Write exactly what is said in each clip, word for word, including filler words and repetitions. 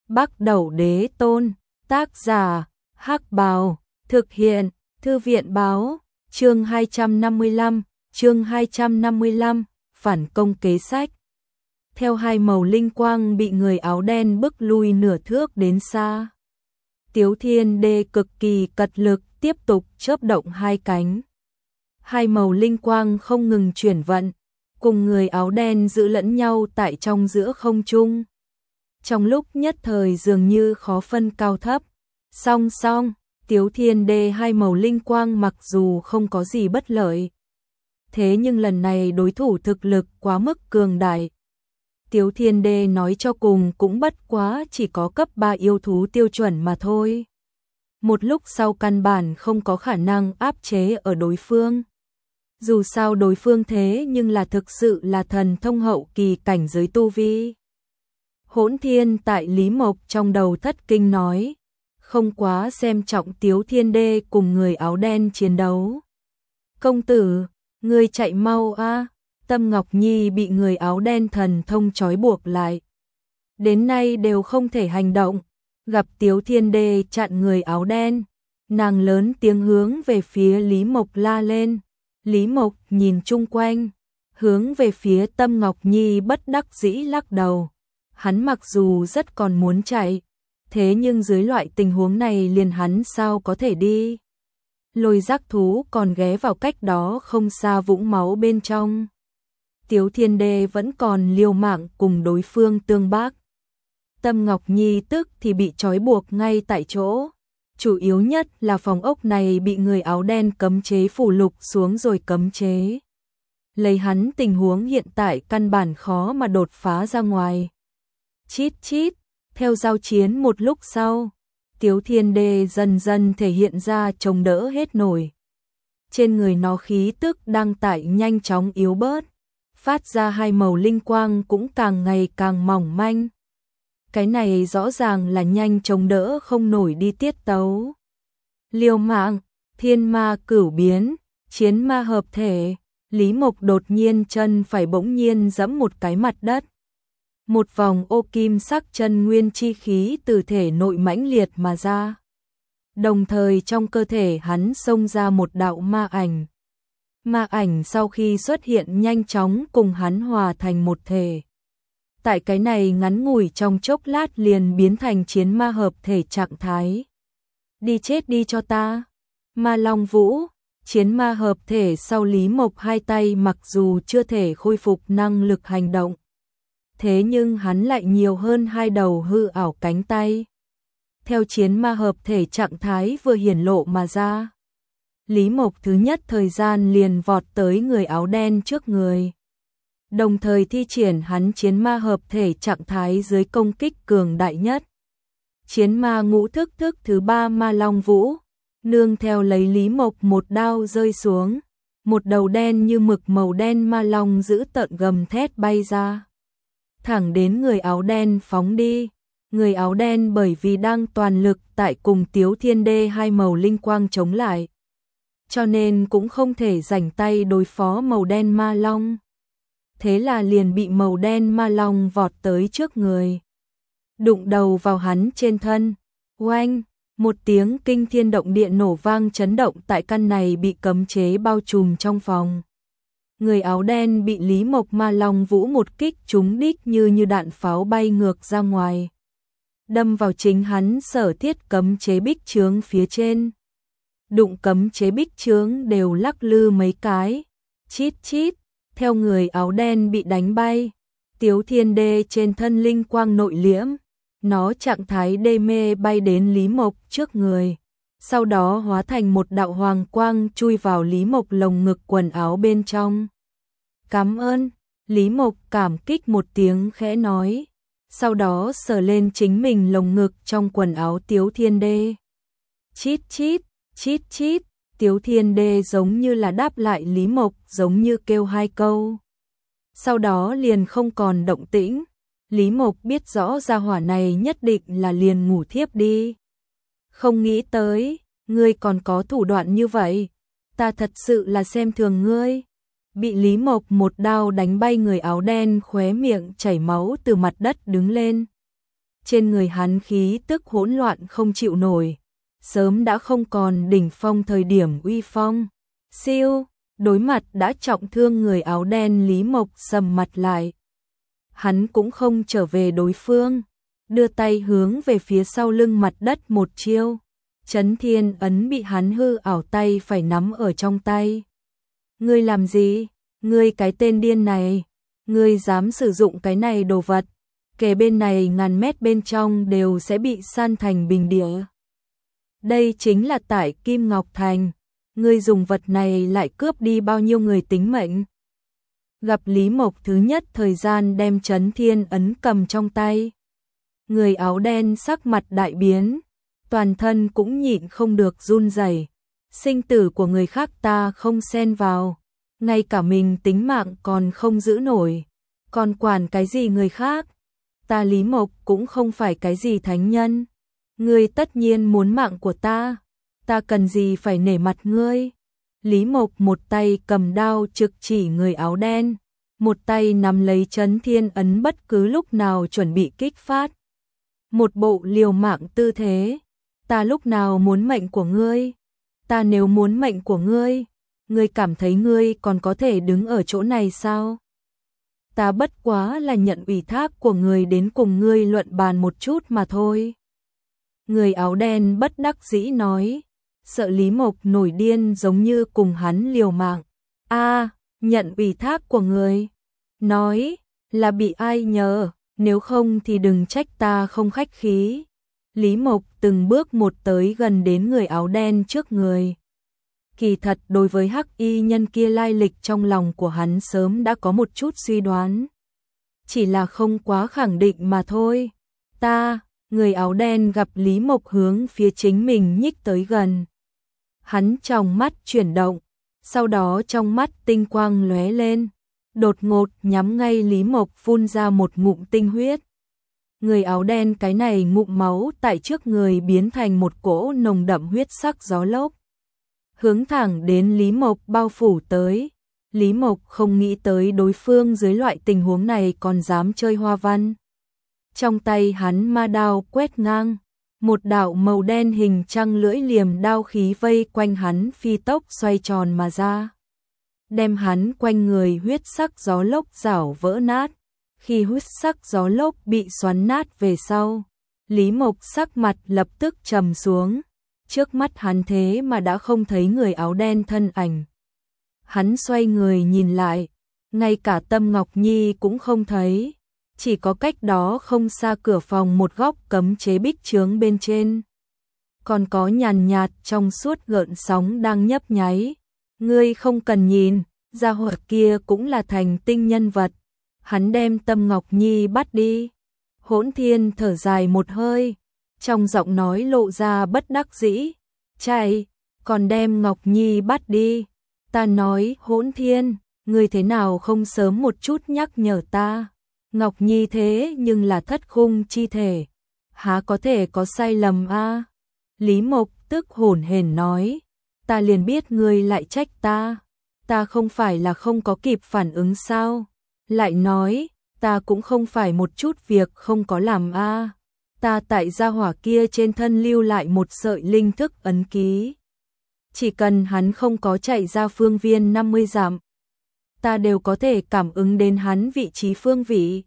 Bắc Đẩu Đế Tôn, tác giả, Hắc Bào, thực hiện, Thư viện báo, chương hai trăm năm mươi lăm, chương hai trăm năm mươi lăm, phản công kế sách. Theo hai màu linh quang bị người áo đen bức lui nửa thước đến xa. Tiếu Thiên Đê cực kỳ cật lực tiếp tục chớp động hai cánh. Hai màu linh quang không ngừng chuyển vận, cùng người áo đen giữ lẫn nhau tại trong giữa không trung. Trong lúc nhất thời dường như khó phân cao thấp. Song song, Tiếu Thiên Đê hai màu linh quang mặc dù không có gì bất lợi. Thế nhưng lần này đối thủ thực lực quá mức cường đại. Tiếu Thiên Đê nói cho cùng cũng bất quá chỉ có cấp ba yêu thú tiêu chuẩn mà thôi. Một lúc sau căn bản không có khả năng áp chế ở đối phương. Dù sao đối phương thế nhưng là thực sự là thần thông hậu kỳ cảnh giới tu vi. Hỗn Thiên tại Lý Mộc trong đầu thất kinh nói, không quá xem trọng Tiếu Thiên Đê cùng người áo đen chiến đấu. Công tử, người chạy mau a! Tâm Ngọc Nhi bị người áo đen thần thông trói buộc lại. Đến nay đều không thể hành động, gặp Tiếu Thiên Đê chặn người áo đen. Nàng lớn tiếng hướng về phía Lý Mộc la lên. Lý Mộc nhìn chung quanh, hướng về phía Tâm Ngọc Nhi bất đắc dĩ lắc đầu. Hắn mặc dù rất còn muốn chạy, thế nhưng dưới loại tình huống này liền hắn sao có thể đi. Lôi giác thú còn ghé vào cách đó không xa vũng máu bên trong. Tiếu Thiên Đê vẫn còn liều mạng cùng đối phương tương bác. Tâm Ngọc Nhi tức thì bị trói buộc ngay tại chỗ. Chủ yếu nhất là phòng ốc này bị người áo đen cấm chế phủ lục xuống rồi cấm chế. Lấy hắn tình huống hiện tại căn bản khó mà đột phá ra ngoài. Chít chít, theo giao chiến một lúc sau, Tiếu Thiên Đê dần dần thể hiện ra chống đỡ hết nổi. Trên người nó khí tức đang tại nhanh chóng yếu bớt, phát ra hai màu linh quang cũng càng ngày càng mỏng manh. Cái này rõ ràng là nhanh chống đỡ không nổi đi tiết tấu. Liều mạng, thiên ma cửu biến, chiến ma hợp thể, Lý Mộc đột nhiên chân phải bỗng nhiên giẫm một cái mặt đất. Một vòng ô kim sắc chân nguyên chi khí từ thể nội mãnh liệt mà ra. Đồng thời trong cơ thể hắn xông ra một đạo ma ảnh. Ma ảnh sau khi xuất hiện nhanh chóng cùng hắn hòa thành một thể. Tại cái này ngắn ngủi trong chốc lát liền biến thành chiến ma hợp thể trạng thái. Đi chết đi cho ta. Ma Long Vũ, chiến ma hợp thể sau Lý Mộc hai tay mặc dù chưa thể khôi phục năng lực hành động. Thế nhưng hắn lại nhiều hơn hai đầu hư ảo cánh tay. Theo chiến ma hợp thể trạng thái vừa hiển lộ mà ra. Lý Mộc thứ nhất thời gian liền vọt tới người áo đen trước người. Đồng thời thi triển hắn chiến ma hợp thể trạng thái dưới công kích cường đại nhất. Chiến ma ngũ thức thức thứ ba Ma Long Vũ, nương theo lấy Lý Mộc một đao rơi xuống. Một đầu đen như mực màu đen ma long giữ tợn gầm thét bay ra. Thẳng đến người áo đen phóng đi. Người áo đen bởi vì đang toàn lực tại cùng Tiếu Thiên Đê hai màu linh quang chống lại. Cho nên cũng không thể rảnh tay đối phó màu đen ma long. Thế là liền bị màu đen ma long vọt tới trước người. Đụng đầu vào hắn trên thân. Oanh, một tiếng kinh thiên động địa nổ vang chấn động tại căn này bị cấm chế bao trùm trong phòng. Người áo đen bị Lý Mộc Ma Long Vũ một kích trúng đích như như đạn pháo bay ngược ra ngoài. Đâm vào chính hắn sở thiết cấm chế bích chướng phía trên. Đụng cấm chế bích chướng đều lắc lư mấy cái. Chít chít, theo người áo đen bị đánh bay. Tiếu Thiên Đê trên thân linh quang nội liễm. Nó trạng thái đê mê bay đến Lý Mộc trước người. Sau đó hóa thành một đạo hoàng quang chui vào Lý Mộc lồng ngực quần áo bên trong. Cảm ơn, Lý Mộc cảm kích một tiếng khẽ nói. Sau đó sờ lên chính mình lồng ngực trong quần áo Tiếu Thiên Đê. Chít chít, chít chít, Tiếu Thiên Đê giống như là đáp lại Lý Mộc, giống như kêu hai câu. Sau đó liền không còn động tĩnh. Lý Mộc biết rõ gia hỏa này nhất định là liền ngủ thiếp đi. Không nghĩ tới, ngươi còn có thủ đoạn như vậy. Ta thật sự là xem thường ngươi. Bị Lý Mộc một đao đánh bay người áo đen khóe miệng chảy máu từ mặt đất đứng lên. trên người hắn khí tức hỗn loạn không chịu nổi, sớm đã không còn đỉnh phong thời điểm uy phong. Siêu, đối mặt đã trọng thương người áo đen, Lý Mộc sầm mặt lại. Hắn cũng không trở về đối phương, đưa tay hướng về phía sau lưng mặt đất một chiêu. Chấn Thiên ấn bị hắn hư ảo tay phải nắm ở trong tay. Ngươi làm gì? Ngươi cái tên điên này, ngươi dám sử dụng cái này đồ vật, kể bên này ngàn mét bên trong đều sẽ bị san thành bình địa. Đây chính là tại Kim Ngọc Thành, ngươi dùng vật này lại cướp đi bao nhiêu người tính mệnh. Gặp Lý Mộc thứ nhất thời gian đem Chấn Thiên ấn cầm trong tay, người áo đen sắc mặt đại biến, toàn thân cũng nhịn không được run rẩy. Sinh tử của người khác ta không xen vào, ngay cả mình tính mạng còn không giữ nổi, còn quản cái gì người khác? Ta Lý Mộc cũng không phải cái gì thánh nhân, ngươi tất nhiên muốn mạng của ta, ta cần gì phải nể mặt ngươi? Lý Mộc một tay cầm đao trực chỉ người áo đen, một tay nắm lấy Chấn Thiên ấn bất cứ lúc nào chuẩn bị kích phát. Một bộ liều mạng tư thế, ta lúc nào muốn mệnh của ngươi? Ta nếu muốn mệnh của ngươi, ngươi cảm thấy ngươi còn có thể đứng ở chỗ này sao? Ta bất quá là nhận ủy thác của người đến cùng ngươi luận bàn một chút mà thôi. Người áo đen bất đắc dĩ nói, sợ Lý Mộc nổi điên giống như cùng hắn liều mạng. A, nhận ủy thác của người. Nói, là bị ai nhờ, nếu không thì đừng trách ta không khách khí. Lý Mộc từng bước một tới gần đến người áo đen trước người. Kỳ thật đối với hắc y nhân kia lai lịch trong lòng của hắn sớm đã có một chút suy đoán. Chỉ là không quá khẳng định mà thôi. Ta, người áo đen gặp Lý Mộc hướng phía chính mình nhích tới gần. Hắn trong mắt chuyển động, sau đó trong mắt tinh quang lóe lên, đột ngột nhắm ngay Lý Mộc phun ra một ngụm tinh huyết. Người áo đen cái này ngụm máu tại trước người biến thành một cỗ nồng đậm huyết sắc gió lốc, hướng thẳng đến Lý Mộc bao phủ tới. Lý Mộc không nghĩ tới đối phương dưới loại tình huống này còn dám chơi hoa văn. Trong tay hắn ma đao quét ngang, một đạo màu đen hình trăng lưỡi liềm đao khí vây quanh hắn phi tốc xoay tròn mà ra, đem hắn quanh người huyết sắc gió lốc rảo vỡ nát. Khi huyết sắc gió lốc bị xoắn nát về sau, Lý Mộc sắc mặt lập tức trầm xuống. Trước mắt hắn thế mà đã không thấy người áo đen thân ảnh. Hắn xoay người nhìn lại, ngay cả Tâm Ngọc Nhi cũng không thấy, chỉ có cách đó không xa cửa phòng một góc cấm chế bích chướng bên trên. Còn có nhàn nhạt trong suốt gợn sóng đang nhấp nháy. Ngươi không cần nhìn, gia hỏa kia cũng là thành tinh nhân vật. Hắn đem Tâm Ngọc Nhi bắt đi. Hỗn Thiên thở dài một hơi, trong giọng nói lộ ra bất đắc dĩ. Chạy, còn đem Ngọc Nhi bắt đi. Ta nói Hỗn Thiên, ngươi thế nào không sớm một chút nhắc nhở ta? Ngọc Nhi thế nhưng là thất khung chi thể, há có thể có sai lầm a? Lý Mộc tức hổn hển nói, ta liền biết ngươi lại trách ta, ta không phải là không có kịp phản ứng sao? Lại nói, ta cũng không phải một chút việc không có làm a. Ta tại gia hỏa kia trên thân lưu lại một sợi linh thức ấn ký. Chỉ cần hắn không có chạy ra phương viên năm mươi dặm, ta đều có thể cảm ứng đến hắn vị trí phương vị.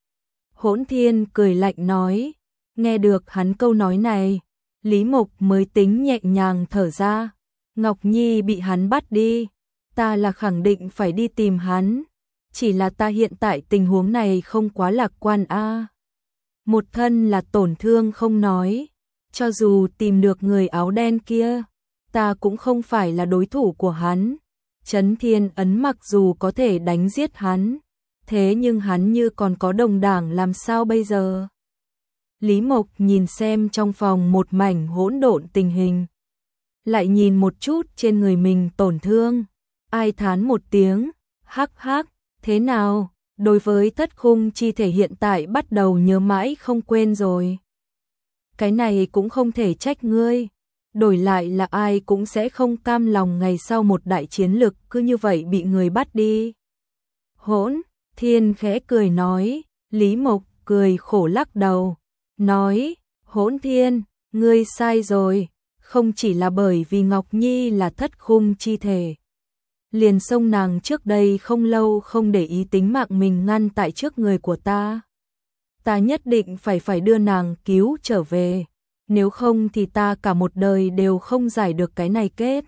Hỗn Thiên cười lạnh nói, nghe được hắn câu nói này, Lý Mộc mới tính nhẹ nhàng thở ra. Ngọc Nhi bị hắn bắt đi, ta là khẳng định phải đi tìm hắn, chỉ là ta hiện tại tình huống này không quá lạc quan a. Một thân là tổn thương không nói, cho dù tìm được người áo đen kia, ta cũng không phải là đối thủ của hắn. Chấn Thiên ấn mặc dù có thể đánh giết hắn, thế nhưng hắn như còn có đồng đảng làm sao bây giờ? Lý Mộc nhìn xem trong phòng một mảnh hỗn độn tình hình, lại nhìn một chút trên người mình tổn thương, ai thán một tiếng, hắc hắc, thế nào? Đối với thất khung chi thể hiện tại bắt đầu nhớ mãi không quên rồi. Cái này cũng không thể trách ngươi, đổi lại là ai cũng sẽ không cam lòng ngày sau một đại chiến lực cứ như vậy bị người bắt đi. Hỗn Thiên khẽ cười nói, Lý Mộc cười khổ lắc đầu, nói, Hỗn Thiên, ngươi sai rồi, không chỉ là bởi vì Ngọc Nhi là thất khung chi thể. Liền xông nàng trước đây không lâu không để ý tính mạng mình ngăn tại trước người của ta. Ta nhất định phải phải đưa nàng cứu trở về, nếu không thì ta cả một đời đều không giải được cái này kết.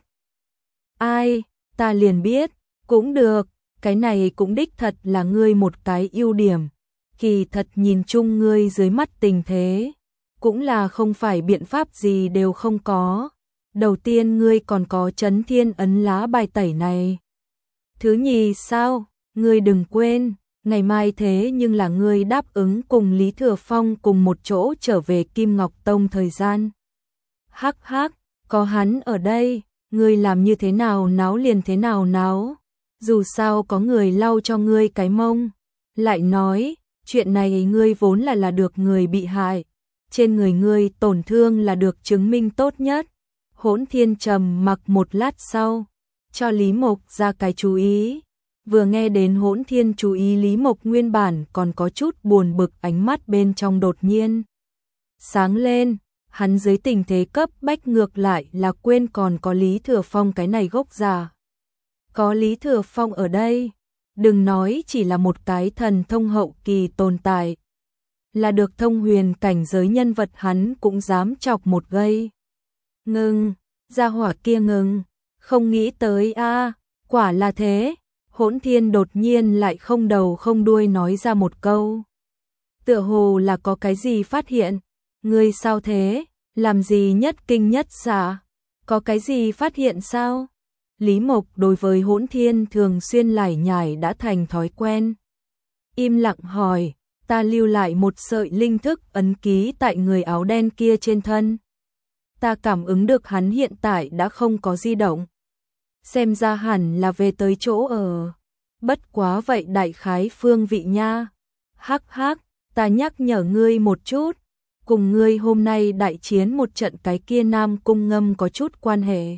Ai, ta liền biết, cũng được, cái này cũng đích thật là ngươi một cái ưu điểm. Kỳ thật nhìn chung ngươi dưới mắt tình thế, cũng là không phải biện pháp gì đều không có. Đầu tiên ngươi còn có Chấn Thiên ấn lá bài tẩy này. Thứ nhì sao, ngươi đừng quên, ngày mai thế nhưng là ngươi đáp ứng cùng Lý Thừa Phong cùng một chỗ trở về Kim Ngọc Tông thời gian. Hắc hắc, có hắn ở đây, ngươi làm như thế nào náo liền thế nào náo, dù sao có người lau cho ngươi cái mông. Lại nói, chuyện này ngươi vốn là là được người bị hại, trên người ngươi tổn thương là được chứng minh tốt nhất. Hỗn Thiên trầm mặc một lát sau, cho Lý Mộc ra cái chú ý. Vừa nghe đến Hỗn Thiên chú ý, Lý Mộc nguyên bản còn có chút buồn bực, ánh mắt bên trong đột nhiên sáng lên, hắn dưới tình thế cấp bách ngược lại là quên còn có Lý Thừa Phong cái này gốc già. Có Lý Thừa Phong ở đây, đừng nói chỉ là một cái thần thông hậu kỳ tồn tại, là được thông huyền cảnh giới nhân vật hắn cũng dám chọc một gây. Ngừng, gia hỏa kia ngừng, không nghĩ tới a, quả là thế. Hỗn Thiên đột nhiên lại không đầu không đuôi nói ra một câu. Tựa hồ là có cái gì phát hiện, ngươi sao thế, làm gì nhất kinh nhất xạ, có cái gì phát hiện sao? Lý Mộc đối với Hỗn Thiên thường xuyên lải nhải đã thành thói quen. Im lặng hỏi, ta lưu lại một sợi linh thức ấn ký tại người áo đen kia trên thân. Ta cảm ứng được hắn hiện tại đã không có di động. Xem ra hẳn là về tới chỗ ở. Bất quá vậy đại khái phương vị nha. Hắc hắc, ta nhắc nhở ngươi một chút. Cùng ngươi hôm nay đại chiến một trận cái kia Nam Cung Ngâm có chút quan hệ.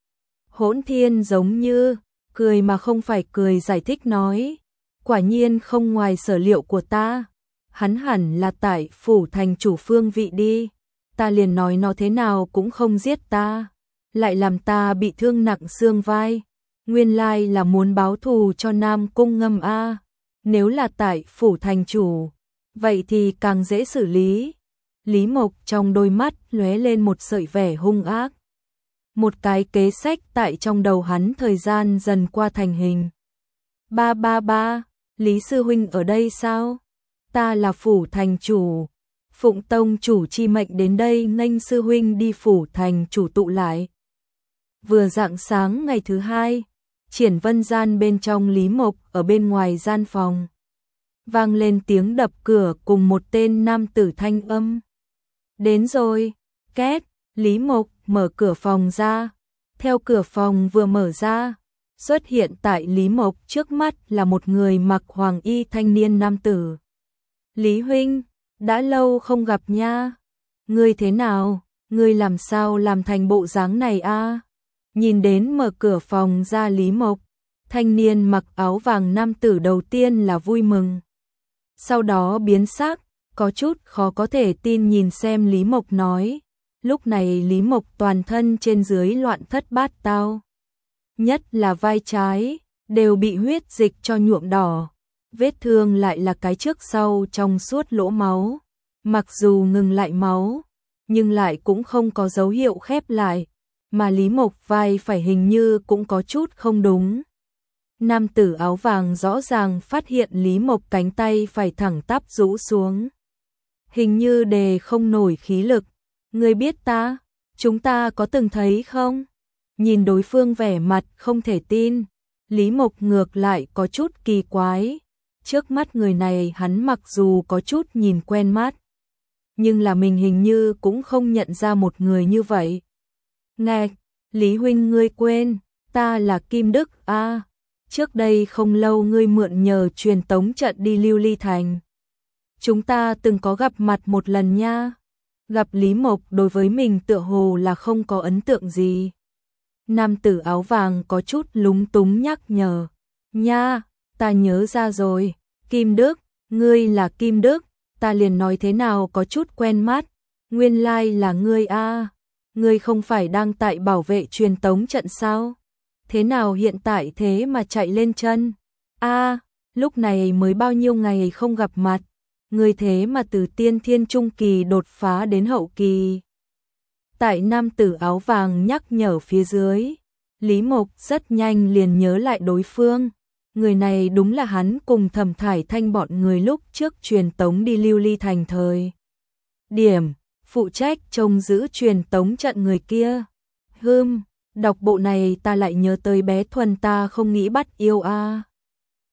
Hỗn Thiên giống như cười mà không phải cười giải thích nói. Quả nhiên không ngoài sở liệu của ta. Hắn hẳn là tại phủ thành chủ phương vị đi. Ta liền nói nó thế nào cũng không giết ta, lại làm ta bị thương nặng xương vai. Nguyên lai là muốn báo thù cho Nam Cung Ngâm a. Nếu là tại phủ thành chủ, vậy thì càng dễ xử lý. Lý Mộc trong đôi mắt lóe lên một sợi vẻ hung ác. Một cái kế sách tại trong đầu hắn thời gian dần qua thành hình. Ba ba ba, Lý sư huynh ở đây sao? Ta là phủ thành chủ. Phụng Tông chủ chi mệnh đến đây nghênh sư huynh đi phủ thành chủ tụ lại. Vừa rạng sáng ngày thứ hai, Triển Vân gian bên trong Lý Mộc ở bên ngoài gian phòng. Vang lên tiếng đập cửa cùng một tên nam tử thanh âm. Đến rồi, két, Lý Mộc mở cửa phòng ra. Theo cửa phòng vừa mở ra, xuất hiện tại Lý Mộc trước mắt là một người mặc hoàng y thanh niên nam tử. Lý huynh, đã lâu không gặp nha. Ngươi thế nào? Ngươi làm sao làm thành bộ dáng này a? Nhìn đến mở cửa phòng ra Lý Mộc, thanh niên mặc áo vàng nam tử đầu tiên là vui mừng. Sau đó biến sắc, có chút khó có thể tin nhìn xem Lý Mộc nói. Lúc này Lý Mộc toàn thân trên dưới loạn thất bát tao. Nhất là vai trái, đều bị huyết dịch cho nhuộm đỏ. Vết thương lại là cái trước sau trong suốt lỗ máu. Mặc dù ngừng lại máu, nhưng lại cũng không có dấu hiệu khép lại. Mà Lý Mộc vai phải hình như cũng có chút không đúng. Nam tử áo vàng rõ ràng phát hiện Lý Mộc cánh tay phải thẳng tắp rũ xuống. Hình như đề không nổi khí lực. Ngươi biết ta, chúng ta có từng thấy không? Nhìn đối phương vẻ mặt không thể tin, Lý Mộc ngược lại có chút kỳ quái. Trước mắt người này hắn mặc dù có chút nhìn quen mắt, nhưng là mình hình như cũng không nhận ra một người như vậy. Ngạch, Lý huynh ngươi quên, ta là Kim Đức a. À, trước đây không lâu ngươi mượn nhờ truyền tống trận đi Lưu Ly Thành. Chúng ta từng có gặp mặt một lần nha. Gặp Lý Mộc đối với mình tựa hồ là không có ấn tượng gì. Nam tử áo vàng có chút lúng túng nhắc nhở. Nha, ta nhớ ra rồi, Kim Đức, ngươi là Kim Đức, ta liền nói thế nào có chút quen mắt, nguyên lai like là ngươi a, ngươi không phải đang tại bảo vệ truyền tống trận sao? Thế nào hiện tại thế mà chạy lên chân? A, lúc này mới bao nhiêu ngày không gặp mặt, ngươi thế mà từ tiên thiên trung kỳ đột phá đến hậu kỳ. Tại nam tử áo vàng nhắc nhở phía dưới, Lý Mộc rất nhanh liền nhớ lại đối phương. Người này đúng là hắn cùng Thẩm Thải Thanh bọn người lúc trước truyền tống đi Lưu Ly thành thời điểm, phụ trách trông giữ truyền tống trận người kia. Hừm, đọc bộ này ta lại nhớ tới bé Thuần ta không nghĩ bắt yêu a.